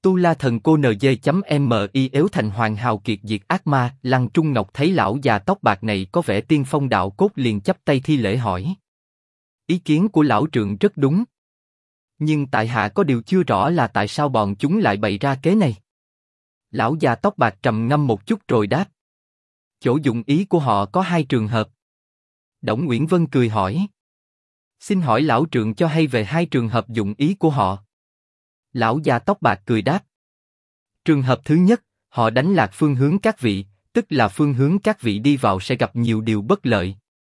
Tu La Thần Cô NG.MI yếu thành hoàn hào kiệt diệt ác ma. Lăng Trung Ngọc thấy lão già tóc bạc này có vẻ tiên phong đạo cốt liền chắp tay thi lễ hỏi. Ý kiến của lão trượng rất đúng. Nhưng tại hạ có điều chưa rõ là tại sao bọn chúng lại bày ra kế này. Lão già tóc bạc trầm ngâm một chút rồi đáp. Chỗ dụng ý của họ có hai trường hợp. Đổng Uyển Vân cười hỏi. Xin hỏi lão trượng cho hay về hai trường hợp dụng ý của họ. Lão già tóc bạc cười đáp. Trường hợp thứ nhất, họ đánh lạc phương hướng các vị, tức là phương hướng các vị đi vào sẽ gặp nhiều điều bất lợi.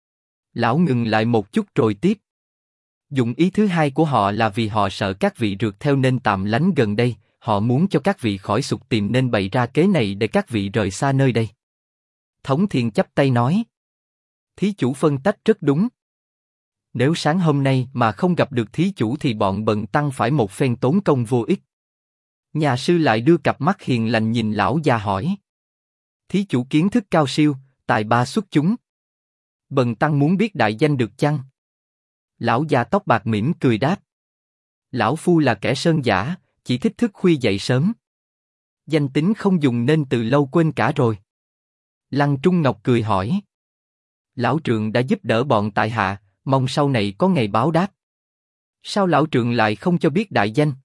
Lão ngừng lại một chút rồi tiếp. Dụng ý thứ hai của họ là vì họ sợ các vị rượt theo nên tạm lánh gần đây, họ muốn cho các vị khỏi sục tìm nên bày ra kế này để các vị rời xa nơi đây. Thống Thiên chắp tay nói. Thí chủ phân tách rất đúng. Nếu sáng hôm nay mà không gặp được thí chủ thì bọn bần tăng phải một phen tốn công vô ích. Nhà sư lại đưa cặp mắt hiền lành nhìn lão già hỏi. Thí chủ kiến thức cao siêu, tài ba xuất chúng. Bần tăng muốn biết đại danh được chăng? Lão già tóc bạc mỉm cười đáp. Lão phu là kẻ sơn giả, chỉ thích thức khuya dậy sớm. Danh tính không dùng nên từ lâu quên cả rồi. Lăng Trung Ngọc cười hỏi. Lão trượng đã giúp đỡ bọn tại hạ, mong sau này có ngày báo đáp. Sao lão trượng lại không cho biết đại danh?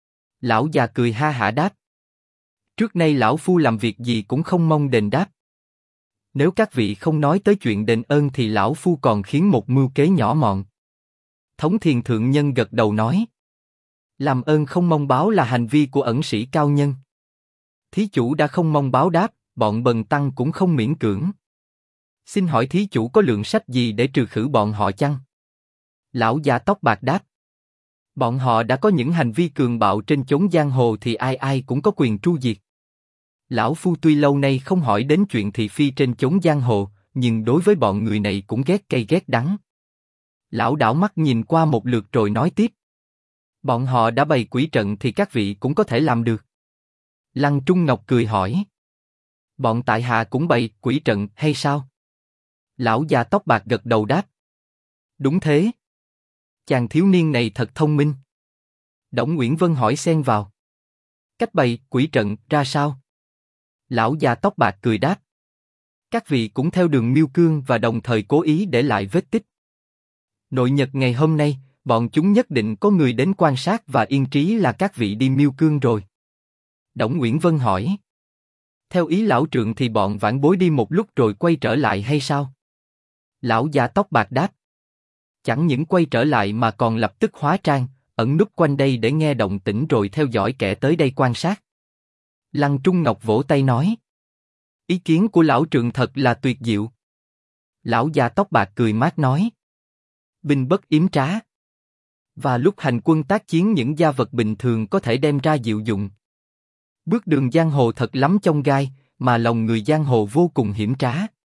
Lão già cười ha hả đáp. Trước nay lão phu làm việc gì cũng không mong đền đáp. Nếu các vị không nói tới chuyện đền ơn thì lão phu còn khiến một mưu kế nhỏ mọn. Thống Thiên thượng nhân gật đầu nói. Làm ơn không mong báo là hành vi của ẩn sĩ cao nhân. Thí chủ đã không mong báo đáp, bọn bần tăng cũng không miễn cưỡng. Xin hỏi thí chủ có lượng sách gì để trừ khử bọn họ chăng? Lão già tóc bạc đáp. Bọn họ đã có những hành vi cường bạo trên chốn giang hồ thì ai ai cũng có quyền tru diệt. Lão phu tuy lâu nay không hỏi đến chuyện thị phi trên chốn giang hồ, nhưng đối với bọn người này cũng ghét cay ghét đắng. Lão đảo mắt nhìn qua một lượt rồi nói tiếp. Bọn họ đã bày quỷ trận thì các vị cũng có thể làm được. Lăng Trung Ngọc cười hỏi. Bọn tại hạ cũng bày quỷ trận hay sao? Lão già tóc bạc gật đầu đáp. Đúng thế. Chàng thiếu niên này thật thông minh. Đổng Uyển Vân hỏi xen vào. Cách bày quỷ trận ra sao? Lão già tóc bạc cười đáp. Các vị cũng theo đường Miêu Cương và đồng thời cố ý để lại vết tích. Nội nhật ngày hôm nay, bọn chúng nhất định có người đến quan sát và yên trí là các vị đi Miêu Cương rồi. Đổng Uyển Vân hỏi. Theo ý lão trượng thì bọn vãn bối đi một lúc rồi quay trở lại hay sao? Lão già tóc bạc đáp. Chẳng những quay trở lại mà còn lập tức hóa trang, ẩn núp quanh đây để nghe động tĩnh rồi theo dõi kẻ tới đây quan sát. Lăng Trung Ngọc vỗ tay nói. Ý kiến của lão trượng thật là tuyệt diệu. Lão già tóc bạc cười mát nói. Binh bất yếm trá. Và lúc hành quân tác chiến những gia vật bình thường có thể đem ra diệu dụng. Bước đường giang hồ thật lắm chông gai, mà lòng người giang hồ vô cùng hiểm trá.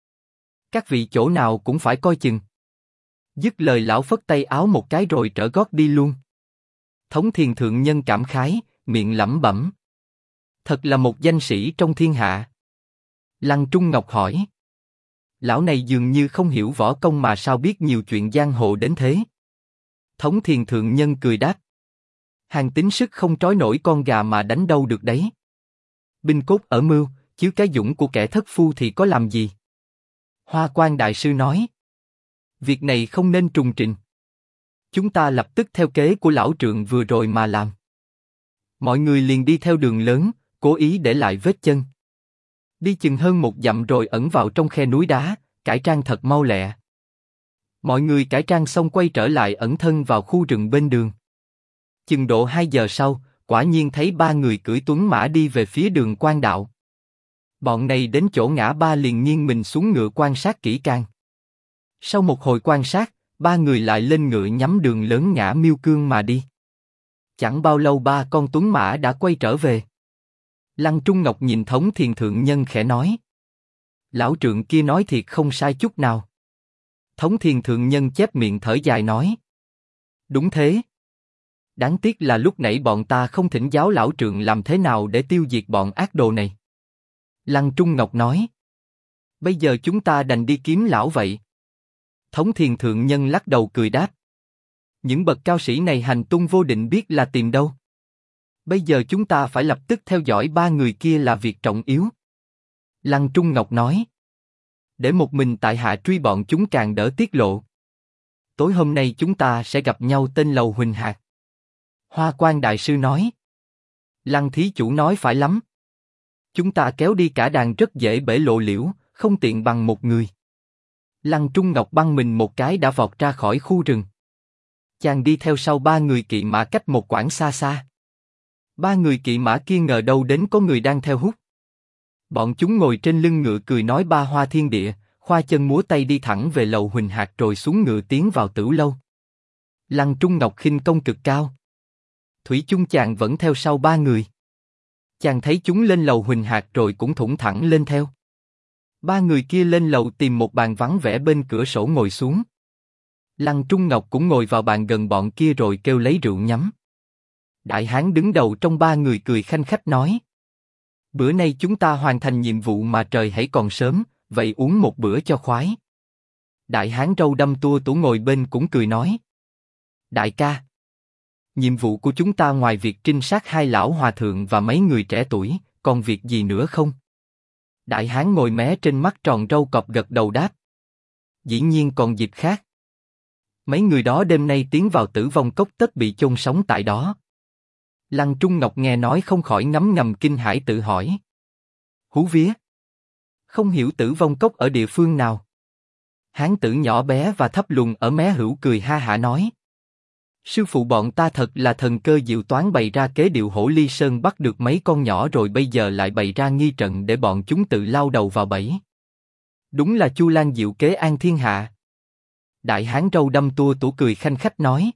Các vị chỗ nào cũng phải coi chừng. Dứt lời lão phất tay áo một cái rồi trở gót đi luôn. Thống Thiên thượng nhân cảm khái, miệng lẩm bẩm. Thật là một danh sĩ trong thiên hạ. Lăng Trung Ngọc hỏi. Lão này dường như không hiểu võ công mà sao biết nhiều chuyện giang hồ đến thế? Thống Thiên thượng nhân cười đáp. Hàng tính sức không trói nổi con gà mà đánh đâu được đấy. Binh cốt ở mưu, chứ cái dũng của kẻ thất phu thì có làm gì? Hoa Quan đại sư nói. Việc này không nên trùng trình. Chúng ta lập tức theo kế của lão trượng vừa rồi mà làm. Mọi người liền đi theo đường lớn, cố ý để lại vết chân. Đi chừng hơn một dặm rồi ẩn vào trong khe núi đá, cải trang thật mau lẹ. Mọi người cải trang xong quay trở lại ẩn thân vào khu rừng bên đường. Chừng độ 2 giờ sau, quả nhiên thấy 3 người cưỡi tuấn mã đi về phía đường Quan đạo. Bọn này đến chỗ ngã ba liền nghiêng mình xuống ngựa quan sát kỹ càng. Sau một hồi quan sát, 3 người lại lên ngựa nhắm đường lớn ngã Miêu Cương mà đi. Chẳng bao lâu 3 con tuấn mã đã quay trở về. Lăng Trung Ngọc nhìn Thống Thiên thượng nhân khẽ nói. Lão trượng kia nói thiệt không sai chút nào. Thống Thiên thượng nhân chép miệng thở dài nói. Đúng thế. Đáng tiếc là lúc nãy bọn ta không thỉnh giáo lão trượng làm thế nào để tiêu diệt bọn ác đồ này. Lăng Trung Ngọc nói. Bây giờ chúng ta đành đi kiếm lão vậy. Thống Thiên thượng nhân lắc đầu cười đáp. Những bậc cao sĩ này hành tung vô định biết là tìm đâu. Bây giờ chúng ta phải lập tức theo dõi ba người kia là việc trọng yếu. Lăng Trung Ngọc nói. Để một mình tại hạ truy bọn chúng càng đỡ tiết lộ. Tối hôm nay chúng ta sẽ gặp nhau tên Lầu Huỳnh Hạc. Hoa Quan Đại Sư nói. Lăng thí chủ nói phải lắm. Chúng ta kéo đi cả đàn rất dễ bể lộ liễu, không tiện bằng một người. Lăng Trung Ngọc băng mình một cái đã vọt ra khỏi khu rừng. Chàng đi theo sau ba người kỵ mã cách một quãng xa xa. Ba người kỵ mã kia ngờ đâu đến có người đang theo hút. Bọn chúng ngồi trên lưng ngựa cười nói ba hoa thiên địa, khoa chân múa tay đi thẳng về Lầu Huỳnh Hạc rồi xuống ngựa tiến vào Tửu Lâu. Lăng Trung Ngọc khinh công cực cao. Thủy chung chàng vẫn theo sau ba người. Chàng thấy chúng lên Lầu Huỳnh Hạc rồi cũng thủng thẳng lên theo. Ba người kia lên lầu tìm một bàn vắng vẻ bên cửa sổ ngồi xuống. Lăng Trung Ngọc cũng ngồi vào bàn gần bọn kia rồi kêu lấy rượu nhắm. Đại hán đứng đầu trong ba người cười khanh khách nói. Bữa nay chúng ta hoàn thành nhiệm vụ mà trời hãy còn sớm, vậy uống một bữa cho khoái. Đại hán râu đâm tua tủa ngồi bên cũng cười nói. Đại ca, nhiệm vụ của chúng ta ngoài việc trinh sát hai lão hòa thượng và mấy người trẻ tuổi, còn việc gì nữa không? Đại hán ngồi mé trên mắt tròn râu cọp gật đầu đáp. Dĩ nhiên còn dịp khác. Mấy người đó đêm nay tiến vào Tử Vong Cốc tất bị chôn sống tại đó. Lăng Trung Ngọc nghe nói không khỏi ngấm ngầm kinh hãi tự hỏi. Hú vía! Không hiểu Tử Vong Cốc ở địa phương nào? Hán tử nhỏ bé và thấp lùn ở mé hữu cười ha hả nói. Sư phụ bọn ta thật là thần cơ diệu toán bày ra kế điệu Hổ Ly Sơn bắt được mấy con nhỏ rồi bây giờ lại bày ra nghi trận để bọn chúng tự lao đầu vào bẫy. Đúng là Chu Lan diệu kế an thiên hạ. Đại hán râu đâm tua tủa cười khanh khách nói.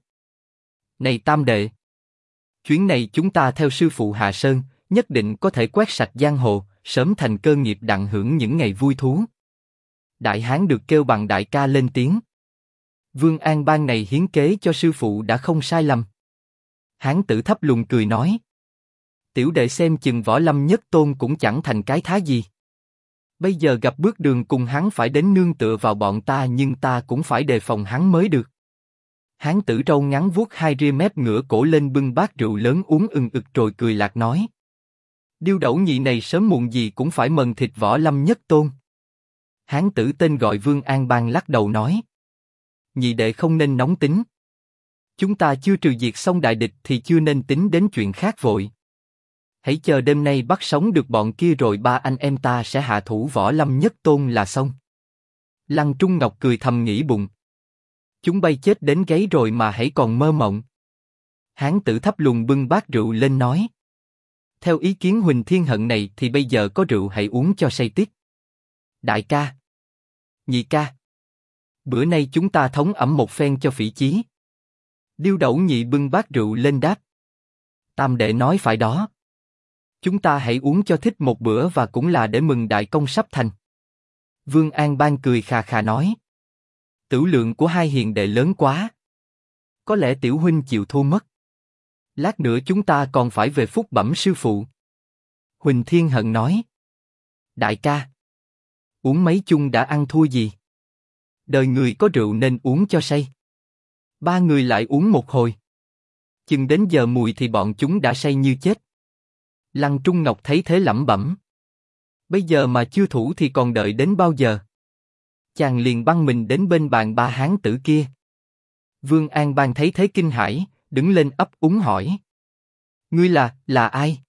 Này tam đệ! Chuyến này chúng ta theo sư phụ Hạ Sơn, nhất định có thể quét sạch giang hồ, sớm thành cơ nghiệp đặng hưởng những ngày vui thú. Đại hán được kêu bằng đại ca lên tiếng. Vương An Bang này hiến kế cho sư phụ đã không sai lầm. Hán tử thấp lùn cười nói. Tiểu đệ xem chừng Võ Lâm Nhất Tôn cũng chẳng thành cái thá gì. Bây giờ gặp bước đường cùng hắn phải đến nương tựa vào bọn ta nhưng ta cũng phải đề phòng hắn mới được. Hán tử râu ngắn vuốt hai ria mép ngửa cổ lên bưng bát rượu lớn uống ực rồi cười lạc nói. Điêu Đẩu nhị này sớm muộn gì cũng phải mần thịt Võ Lâm Nhất Tôn. Hán tử tên gọi Vương An Bang lắc đầu nói. Nhị đệ không nên nóng tính. Chúng ta chưa trừ diệt xong đại địch thì chưa nên tính đến chuyện khác vội. Hãy chờ đêm nay bắt sống được bọn kia rồi ba anh em ta sẽ hạ thủ Võ Lâm Nhất Tôn là xong. Lăng Trung Ngọc cười thầm nghĩ bụng. Chúng bay chết đến gáy rồi mà hãy còn mơ mộng. Hán tử thấp lùn bưng bát rượu lên nói. Theo ý kiến Huỳnh Thiên Hận này thì bây giờ có rượu hãy uống cho say tiết. Đại ca! Nhị ca! Bữa nay chúng ta thống ẩm một phen cho phỉ chí. Điêu Đẩu nhị bưng bát rượu lên đáp. Tam đệ nói phải đó. Chúng ta hãy uống cho thích một bữa và cũng là để mừng đại công sắp thành. Vương An Bang cười khà khà nói. Tửu lượng của hai hiền đệ lớn quá. Có lẽ tiểu huynh chịu thua mất. Lát nữa chúng ta còn phải về phúc bẩm sư phụ. Huỳnh Thiên Hận nói. Đại ca! Uống mấy chung đã ăn thua gì? Đời người có rượu nên uống cho say. Ba người lại uống một hồi. Chừng đến giờ mùi thì bọn chúng đã say như chết. Lăng Trung Ngọc thấy thế lẩm bẩm. Bây giờ mà chưa thủ thì còn đợi đến bao giờ? Chàng liền băng mình đến bên bàn ba hán tử kia. Vương An Bang thấy thế kinh hãi, đứng lên ấp úng hỏi. Ngươi là ai?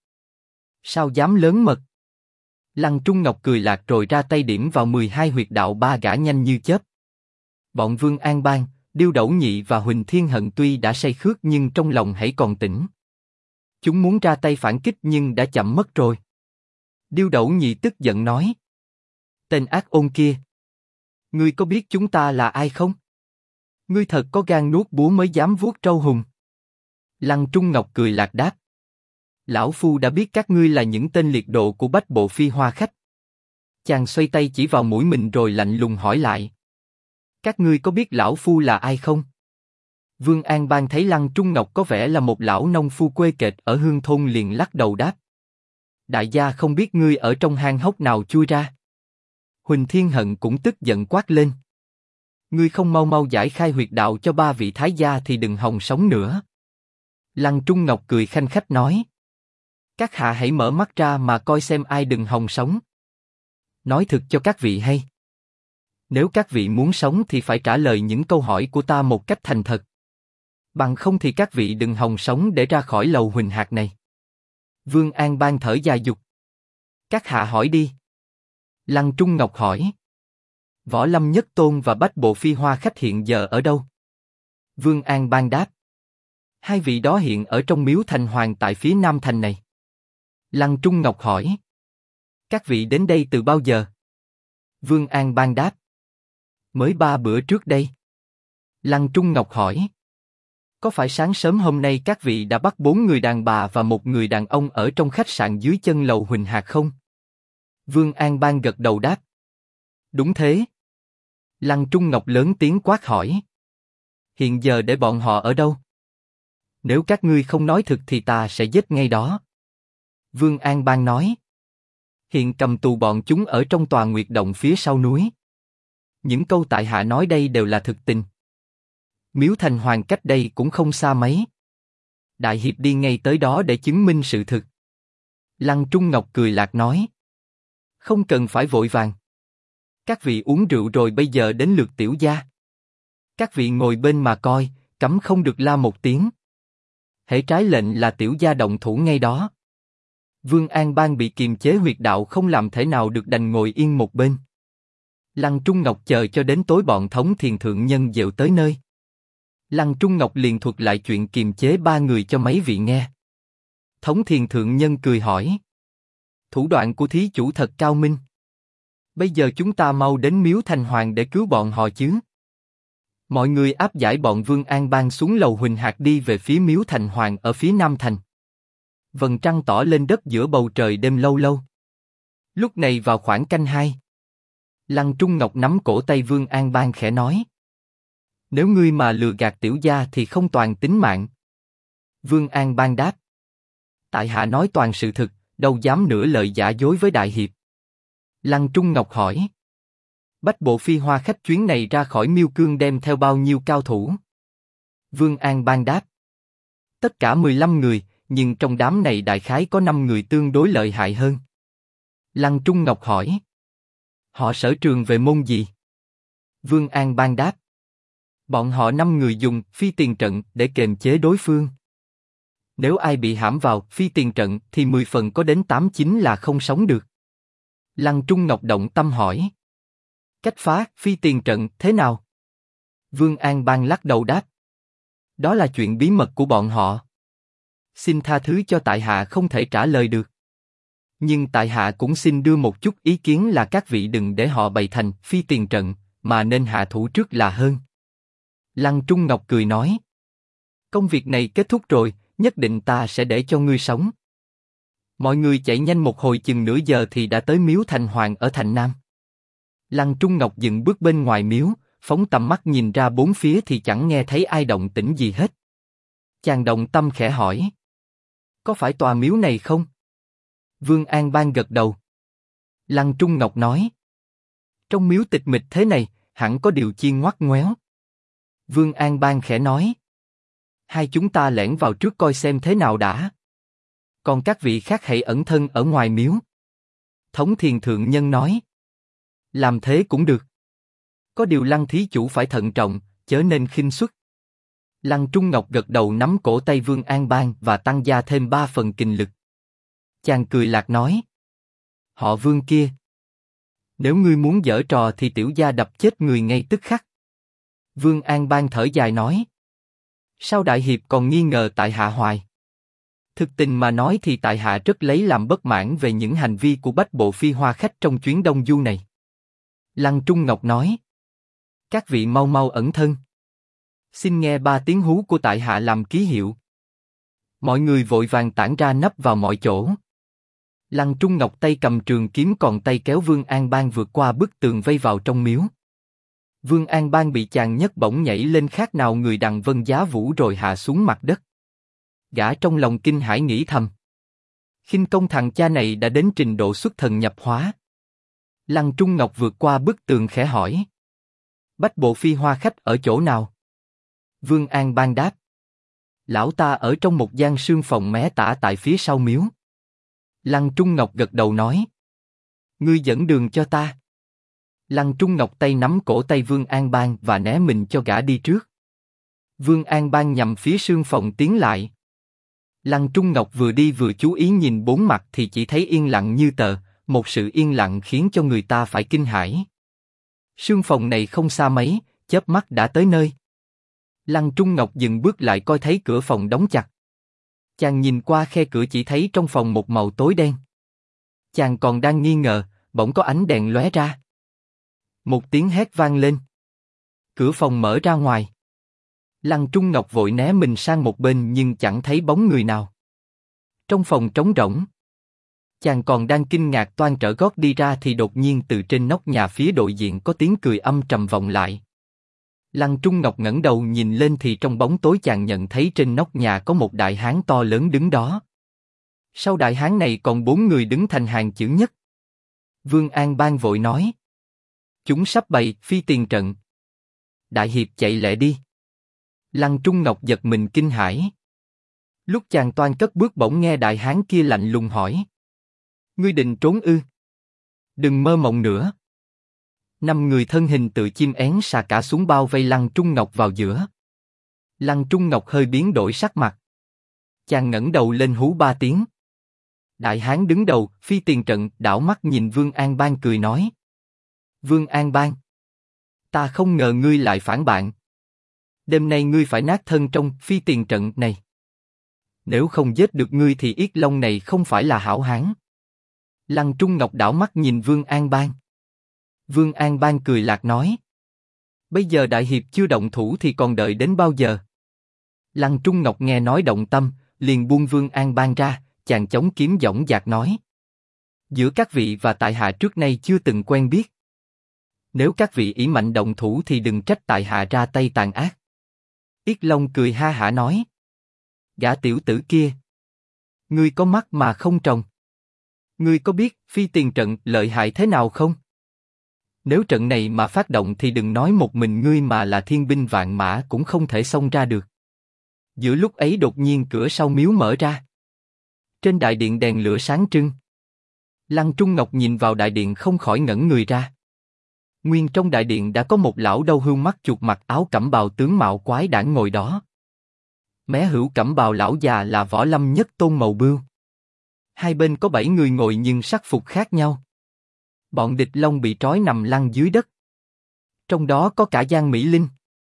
Sao dám lớn mật? Lăng Trung Ngọc cười lạc rồi ra tay điểm vào 12 huyệt đạo ba gã nhanh như chớp. Bọn Vương An Bang, Điêu Đẩu nhị và Huỳnh Thiên Hận tuy đã say khước nhưng trong lòng hãy còn tỉnh. Chúng muốn ra tay phản kích nhưng đã chậm mất rồi. Điêu Đẩu nhị tức giận nói. Tên ác ôn kia! Ngươi có biết chúng ta là ai không? Ngươi thật có gan nuốt búa mới dám vuốt trâu hùng. Lăng Trung Ngọc cười lạc đáp. Lão Phu đã biết các ngươi là những tên liệt độ của Bách Bộ Phi Hoa Khách. Chàng xoay tay chỉ vào mũi mình rồi lạnh lùng hỏi lại. Các ngươi có biết Lão Phu là ai không? Vương An Bang thấy Lăng Trung Ngọc có vẻ là một lão nông phu quê kệch ở hương thôn liền lắc đầu đáp. Đại gia không biết ngươi ở trong hang hốc nào chui ra. Huỳnh Thiên Hận cũng tức giận quát lên. Ngươi không mau mau giải khai huyệt đạo cho ba vị thái gia thì đừng hòng sống nữa. Lăng Trung Ngọc cười khanh khách nói. Các hạ hãy mở mắt ra mà coi xem ai đừng hòng sống. Nói thực cho các vị hay. Nếu các vị muốn sống thì phải trả lời những câu hỏi của ta một cách thành thật. Bằng không thì các vị đừng hòng sống để ra khỏi lầu huỳnh hạt này. Vương An Bang thở dài dục. Các hạ hỏi đi. Lăng Trung Ngọc hỏi. Võ Lâm Nhất Tôn và Bách Bộ Phi Hoa Khách hiện giờ ở đâu? Vương An Bang đáp. Hai vị đó hiện ở trong miếu thành hoàng tại phía nam thành này. Lăng Trung Ngọc hỏi. Các vị đến đây từ bao giờ? Vương An Bang đáp. Mới 3 bữa trước đây. Lăng Trung Ngọc hỏi. Có phải sáng sớm hôm nay các vị đã bắt 4 người đàn bà và 1 người đàn ông ở trong khách sạn dưới chân lầu Huỳnh Hạc không? Vương An Bang gật đầu đáp. Đúng thế. Lăng Trung Ngọc lớn tiếng quát hỏi. Hiện giờ để bọn họ ở đâu? Nếu các ngươi không nói thực thì ta sẽ giết ngay đó. Vương An Bang nói. Hiện cầm tù bọn chúng ở trong tòa Nguyệt Động phía sau núi. Những câu tại hạ nói đây đều là thực tình. Miếu Thành Hoàng cách đây cũng không xa mấy. Đại hiệp đi ngay tới đó để chứng minh sự thực. Lăng Trung Ngọc cười lạc nói. Không cần phải vội vàng. Các vị uống rượu rồi bây giờ đến lượt tiểu gia. Các vị ngồi bên mà coi, cấm không được la một tiếng. Hễ trái lệnh là tiểu gia động thủ ngay đó. Vương An Bang bị kiềm chế huyệt đạo không làm thể nào được đành ngồi yên một bên. Lăng Trung Ngọc chờ cho đến tối bọn Thống Thiền thượng nhân dệu tới nơi. Lăng Trung Ngọc liền thuật lại chuyện kiềm chế 3 người cho mấy vị nghe. Thống Thiền thượng nhân cười hỏi. Thủ đoạn của thí chủ thật cao minh. Bây giờ chúng ta mau đến miếu Thành Hoàng để cứu bọn họ chứ. Mọi người áp giải bọn Vương An Bang xuống lầu Huỳnh Hạc đi về phía miếu Thành Hoàng ở phía nam thành. Vầng trăng tỏ lên đất giữa bầu trời đêm lâu lâu. Lúc này vào khoảng canh 2. Lăng Trung Ngọc nắm cổ tay Vương An Bang khẽ nói. Nếu ngươi mà lừa gạt tiểu gia thì không toàn tính mạng. Vương An Bang đáp. Tại hạ nói toàn sự thực, đâu dám nửa lời giả dối với đại hiệp. Lăng Trung Ngọc hỏi. Bách Bộ Phi Hoa Khách chuyến này ra khỏi Miêu Cương đem theo bao nhiêu cao thủ? Vương An Bang đáp. Tất cả 15 người, nhưng trong đám này đại khái có 5 người tương đối lợi hại hơn. Lăng Trung Ngọc hỏi. Họ sở trường về môn gì? Vương An Bang đáp. Bọn họ 5 người dùng phi tiền trận để kềm chế đối phương. Nếu ai bị hãm vào phi tiền trận thì 10 phần có đến 8-9 là không sống được. Lăng Trung Ngọc động tâm hỏi. Cách phá phi tiền trận thế nào? Vương An Bang lắc đầu đáp. Đó là chuyện bí mật của bọn họ. Xin tha thứ cho tại hạ không thể trả lời được. Nhưng tại hạ cũng xin đưa một chút ý kiến là các vị đừng để họ bày thành phi tiền trận, mà nên hạ thủ trước là hơn. Lăng Trung Ngọc cười nói. Công việc này kết thúc rồi, nhất định ta sẽ để cho ngươi sống. Mọi người chạy nhanh một hồi chừng nửa giờ thì đã tới miếu Thành Hoàng ở thành Nam. Lăng Trung Ngọc dừng bước bên ngoài miếu, phóng tầm mắt nhìn ra bốn phía thì chẳng nghe thấy ai động tĩnh gì hết. Chàng động tâm khẽ hỏi. Có phải tòa miếu này không? Vương An Bang gật đầu. Lăng Trung Ngọc nói. Trong miếu tịch mịch thế này, hẳn có điều chi ngoắt ngoéo. Vương An Bang khẽ nói. Hai chúng ta lẻn vào trước coi xem thế nào đã. Còn các vị khác hãy ẩn thân ở ngoài miếu. Thống Thiền thượng nhân nói. Làm thế cũng được. Có điều Lăng thí chủ phải thận trọng, chớ nên khinh suất. Lăng Trung Ngọc gật đầu nắm cổ tay Vương An Bang và tăng gia thêm 3 phần kình lực. Chàng cười lạc nói. Họ Vương kia. Nếu ngươi muốn giở trò thì tiểu gia đập chết người ngay tức khắc. Vương An Bang thở dài nói. Sao đại hiệp còn nghi ngờ tại hạ hoài? Thực tình mà nói thì tại hạ rất lấy làm bất mãn về những hành vi của Bách Bộ Phi Hoa Khách trong chuyến Đông Du này. Lăng Trung Ngọc nói. Các vị mau mau ẩn thân. Xin nghe 3 tiếng hú của tại hạ làm ký hiệu. Mọi người vội vàng tản ra nấp vào mọi chỗ. Lăng Trung Ngọc tay cầm trường kiếm còn tay kéo Vương An Bang vượt qua bức tường vây vào trong miếu. Vương An Bang bị chàng nhấc bổng nhảy lên khác nào người đằng vân giá vũ rồi hạ xuống mặt đất. Gã trong lòng kinh hãi nghĩ thầm. Khinh công thằng cha này đã đến trình độ xuất thần nhập hóa. Lăng Trung Ngọc vượt qua bức tường khẽ hỏi. Bách Bộ Phi Hoa Khách ở chỗ nào? Vương An Bang đáp. Lão ta ở trong một gian sương phòng mé tả tại phía sau miếu. Lăng Trung Ngọc gật đầu nói. Ngươi dẫn đường cho ta. Lăng Trung Ngọc tay nắm cổ tay Vương An Bang và né mình cho gã đi trước. Vương An Bang nhằm phía sương phòng tiến lại. Lăng Trung Ngọc vừa đi vừa chú ý nhìn bốn mặt thì chỉ thấy yên lặng như tờ, một sự yên lặng khiến cho người ta phải kinh hãi. Sương phòng này không xa mấy, chớp mắt đã tới nơi. Lăng Trung Ngọc dừng bước lại coi thấy cửa phòng đóng chặt. Chàng nhìn qua khe cửa chỉ thấy trong phòng một màu tối đen. Chàng còn đang nghi ngờ, bỗng có ánh đèn lóe ra. Một tiếng hét vang lên. Cửa phòng mở ra ngoài. Lăng Trung Ngọc vội né mình sang một bên nhưng chẳng thấy bóng người nào. Trong phòng trống rỗng. Chàng còn đang kinh ngạc toan trở gót đi ra thì đột nhiên từ trên nóc nhà phía đối diện có tiếng cười âm trầm vọng lại. Lăng Trung Ngọc ngẩng đầu nhìn lên thì trong bóng tối chàng nhận thấy trên nóc nhà có một đại hán to lớn đứng đó. Sau đại hán này còn 4 người đứng thành hàng chữ nhất. Vương An Bang vội nói. Chúng sắp bày phi tiền trận. Đại hiệp chạy lẹ đi. Lăng Trung Ngọc giật mình kinh hãi. Lúc chàng toan cất bước bỗng nghe đại hán kia lạnh lùng hỏi. Ngươi định trốn ư? Đừng mơ mộng nữa. 5 người thân hình tự chim én xà cả xuống bao vây Lăng Trung Ngọc vào giữa. Lăng Trung Ngọc hơi biến đổi sắc mặt. Chàng ngẩng đầu lên hú 3 tiếng. Đại hán đứng đầu, phi tiền trận, đảo mắt nhìn Vương An Bang cười nói. Vương An Bang, ta không ngờ ngươi lại phản bạn. Đêm nay ngươi phải nát thân trong phi tiền trận này. Nếu không giết được ngươi thì Yết Long này không phải là hảo hán. Lăng Trung Ngọc đảo mắt nhìn Vương An Bang. Vương An Bang cười lạc nói. Bây giờ đại hiệp chưa động thủ thì còn đợi đến bao giờ? Lăng Trung Ngọc nghe nói động tâm, liền buông Vương An Bang ra, chàng chống kiếm dõng dạc nói. Giữa các vị và tại hạ trước nay chưa từng quen biết. Nếu các vị ý mạnh động thủ thì đừng trách tại hạ ra tay tàn ác. Yết Long cười ha hả nói. Gã tiểu tử kia. Ngươi có mắt mà không tròng. Ngươi có biết phi tiền trận lợi hại thế nào không? Nếu trận này mà phát động thì đừng nói một mình ngươi mà là thiên binh vạn mã cũng không thể xông ra được. Giữa lúc ấy đột nhiên cửa sau miếu mở ra. Trên đại điện đèn lửa sáng trưng. Lăng Trung Ngọc nhìn vào đại điện không khỏi ngẩn người ra. Nguyên trong đại điện đã có một lão đầu hươu mắt chuột mặc áo cẩm bào tướng mạo quái đản ngồi đó. Mé hữu cẩm bào lão già là Võ Lâm Nhất Tôn Mầu Bưu. Hai bên có 7 người ngồi nhưng sắc phục khác nhau. Bọn địch Long bị trói nằm lăn dưới đất. Trong đó có cả Giang Mỹ Linh.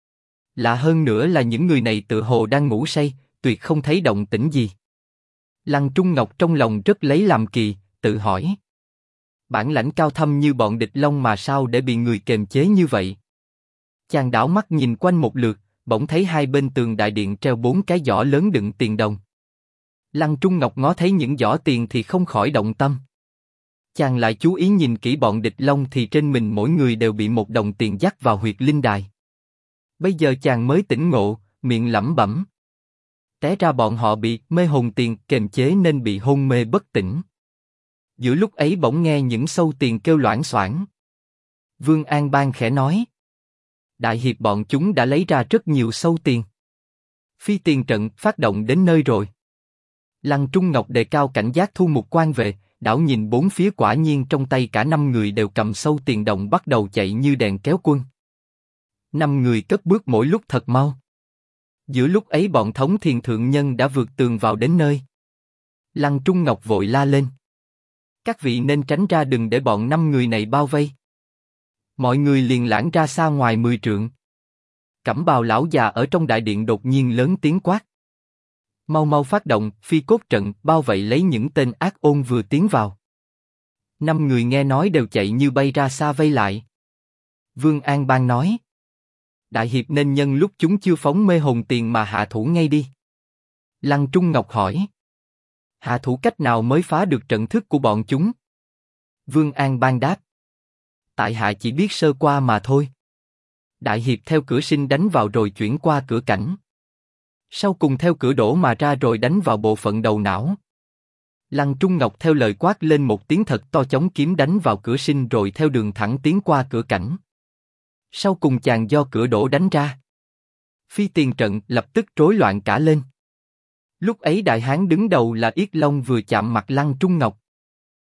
Lạ hơn nữa là những người này tự hồ đang ngủ say, tuyệt không thấy động tĩnh gì. Lăng Trung Ngọc trong lòng rất lấy làm kỳ, tự hỏi. Bản lãnh cao thâm như bọn địch Long mà sao để bị người kềm chế như vậy? Chàng đảo mắt nhìn quanh một lượt, bỗng thấy hai bên tường đại điện treo 4 cái giỏ lớn đựng tiền đồng. Lăng Trung Ngọc ngó thấy những giỏ tiền thì không khỏi động tâm. Chàng lại chú ý nhìn kỹ bọn địch Long thì trên mình mỗi người đều bị một đồng tiền dắt vào huyệt linh đài. Bây giờ chàng mới tỉnh ngộ, miệng lẩm bẩm. Té ra bọn họ bị mê hồn tiền kềm chế nên bị hôn mê bất tỉnh. Giữa lúc ấy bỗng nghe những sâu tiền kêu loảng xoảng. Vương An Bang khẽ nói. Đại hiệp bọn chúng đã lấy ra rất nhiều sâu tiền. Phi tiền trận phát động đến nơi rồi. Lăng Trung Ngọc đề cao cảnh giác thu một quan về, đảo nhìn bốn phía quả nhiên trong tay cả 5 người đều cầm sâu tiền đồng bắt đầu chạy như đèn kéo quân. 5 người cất bước mỗi lúc thật mau. Giữa lúc ấy bọn thống thiền thượng nhân đã vượt tường vào đến nơi. Lăng Trung Ngọc vội la lên. Các vị nên tránh ra đừng để bọn 5 người này bao vây. Mọi người liền lãng ra xa ngoài 10 trượng. Cẩm bào lão già ở trong đại điện đột nhiên lớn tiếng quát. Mau mau phát động, phi cốt trận, bao vây lấy những tên ác ôn vừa tiến vào. 5 người nghe nói đều chạy như bay ra xa vây lại. Vương An Bang nói. Đại hiệp nên nhân lúc chúng chưa phóng mê hồn tiền mà hạ thủ ngay đi. Lăng Trung Ngọc hỏi. Hạ thủ cách nào mới phá được trận thức của bọn chúng? Vương An Bang đáp. Tại hạ chỉ biết sơ qua mà thôi. Đại hiệp theo cửa sinh đánh vào rồi chuyển qua cửa cảnh. Sau cùng theo cửa đổ mà ra rồi đánh vào bộ phận đầu não. Lăng Trung Ngọc theo lời quát lên một tiếng thật to chống kiếm đánh vào cửa sinh rồi theo đường thẳng tiến qua cửa cảnh. Sau cùng chàng do cửa đổ đánh ra. Phi tiền trận lập tức rối loạn cả lên. Lúc ấy đại hán đứng đầu là Yết Long vừa chạm mặt Lăng Trung Ngọc.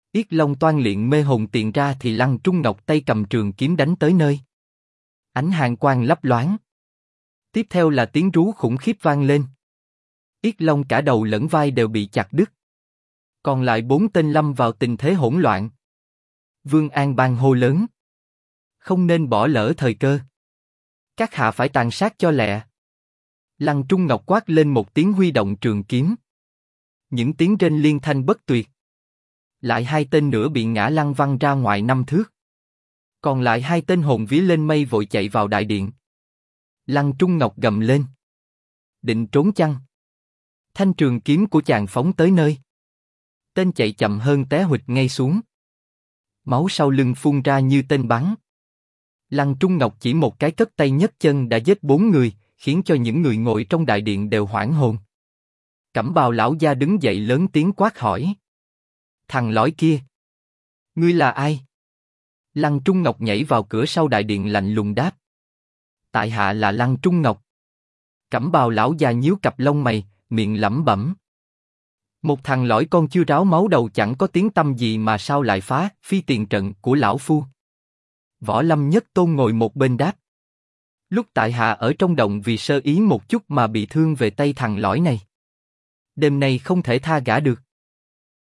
Yết Long toan luyện mê hồn tiền ra thì Lăng Trung Ngọc tay cầm trường kiếm đánh tới nơi. Ánh hàn quang lấp loáng. Tiếp theo là tiếng rú khủng khiếp vang lên. Yết Long cả đầu lẫn vai đều bị chặt đứt. Còn lại 4 tên lâm vào tình thế hỗn loạn. Vương An Bang hô lớn. Không nên bỏ lỡ thời cơ. Các hạ phải tàn sát cho lẹ. Lăng Trung Ngọc quát lên một tiếng huy động trường kiếm. Những tiếng rên liên thanh bất tuyệt. Lại 2 tên nữa bị ngã lăn văng ra ngoài 5 thước. Còn lại 2 tên hồn vía lên mây vội chạy vào đại điện. Lăng Trung Ngọc gầm lên. Định trốn chăng? Thanh trường kiếm của chàng phóng tới nơi. Tên chạy chậm hơn té huỵch ngay xuống. Máu sau lưng phun ra như tên bắn. Lăng Trung Ngọc chỉ một cái cất tay nhấc chân đã giết 4 người, khiến cho những người ngồi trong đại điện đều hoảng hồn. Cẩm bào lão gia đứng dậy lớn tiếng quát hỏi. Thằng lõi kia! Ngươi là ai? Lăng Trung Ngọc nhảy vào cửa sau đại điện lạnh lùng đáp. Tại hạ là Lăng Trung Ngọc. Cẩm bào lão già nhíu cặp lông mày, miệng lẩm bẩm. Một thằng lõi con chưa ráo máu đầu chẳng có tiếng tăm gì mà sao lại phá phi tiền trận của lão phu? Võ Lâm Nhất Tôn ngồi một bên đáp. Lúc tại hạ ở trong động vì sơ ý một chút mà bị thương về tay thằng lõi này. Đêm nay không thể tha gã được.